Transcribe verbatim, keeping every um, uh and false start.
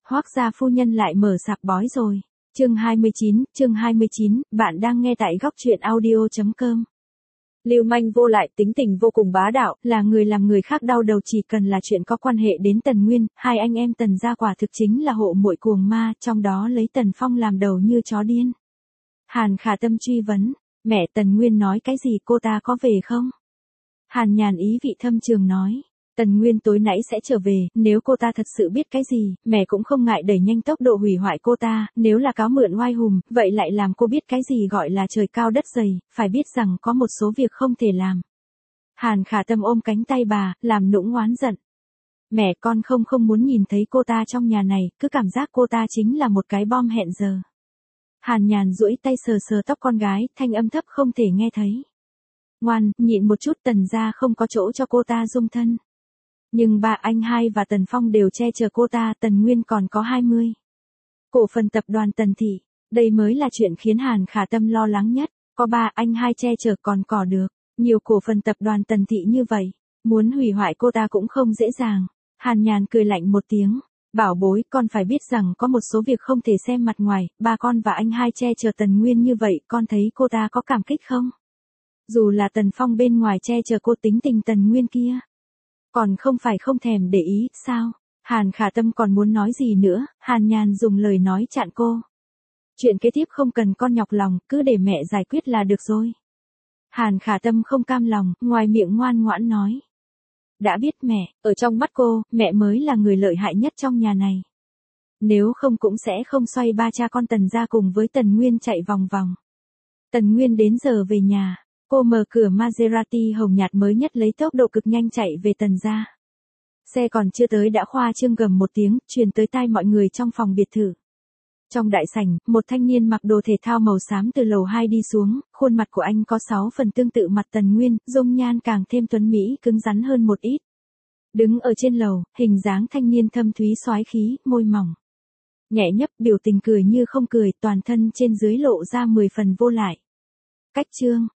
Hoác gia phu nhân lại mở sạp bói rồi. Chương hai mươi chín, chương hai mươi chín, bạn đang nghe tại góc truyện audio chấm com. Lưu manh vô lại, tính tình vô cùng bá đạo, là người làm người khác đau đầu chỉ cần là chuyện có quan hệ đến Tần Nguyên, hai anh em Tần gia quả thực chính là hộ muội cuồng ma, trong đó lấy Tần Phong làm đầu như chó điên. Hàn Khả Tâm truy vấn, mẹ Tần Nguyên nói cái gì, cô ta có về không? Hàn Nhàn ý vị thâm trường nói. Tần Nguyên tối nãy sẽ trở về, nếu cô ta thật sự biết cái gì, mẹ cũng không ngại đẩy nhanh tốc độ hủy hoại cô ta, nếu là cáo mượn oai hùng, vậy lại làm cô biết cái gì gọi là trời cao đất dày, phải biết rằng có một số việc không thể làm. Hàn Khả Tâm ôm cánh tay bà, làm nũng oán giận. Mẹ con không không muốn nhìn thấy cô ta trong nhà này, cứ cảm giác cô ta chính là một cái bom hẹn giờ. Hàn Nhàn duỗi tay sờ sờ tóc con gái, thanh âm thấp không thể nghe thấy. Ngoan, nhịn một chút, Tần gia không có chỗ cho cô ta dung thân. Nhưng ba anh hai và Tần Phong đều che chở cô ta, Tần Nguyên còn có hai mươi. Cổ phần tập đoàn Tần Thị, đây mới là chuyện khiến Hàn Khả Tâm lo lắng nhất, có ba anh hai che chở còn cỏ được, nhiều cổ phần tập đoàn Tần Thị như vậy, muốn hủy hoại cô ta cũng không dễ dàng. Hàn Nhàn cười lạnh một tiếng, bảo bối, con phải biết rằng có một số việc không thể xem mặt ngoài, ba con và anh hai che chở Tần Nguyên như vậy, con thấy cô ta có cảm kích không? Dù là Tần Phong bên ngoài che chở cô, tính tình Tần Nguyên kia, còn không phải không thèm để ý, sao? Hàn Khả Tâm còn muốn nói gì nữa, Hàn Nhàn dùng lời nói chặn cô. Chuyện kế tiếp không cần con nhọc lòng, cứ để mẹ giải quyết là được rồi. Hàn Khả Tâm không cam lòng, ngoài miệng ngoan ngoãn nói. Đã biết mẹ, ở trong mắt cô, mẹ mới là người lợi hại nhất trong nhà này. Nếu không cũng sẽ không xoay ba cha con Tần gia cùng với Tần Nguyên chạy vòng vòng. Tần Nguyên đến giờ về nhà. Cô mở cửa Maserati hồng nhạt mới nhất lấy tốc độ cực nhanh chạy về Tần gia. Xe còn chưa tới đã khoa trương gầm một tiếng, truyền tới tai mọi người trong phòng biệt thự. Trong đại sảnh, một thanh niên mặc đồ thể thao màu xám từ lầu hai đi xuống, khuôn mặt của anh có sáu phần tương tự mặt Tần Nguyên, dung nhan càng thêm tuấn mỹ, cứng rắn hơn một ít. Đứng ở trên lầu, hình dáng thanh niên thâm thúy soái khí, môi mỏng nhẹ nhấp, biểu tình cười như không cười, toàn thân trên dưới lộ ra mười phần vô lại. Cách chương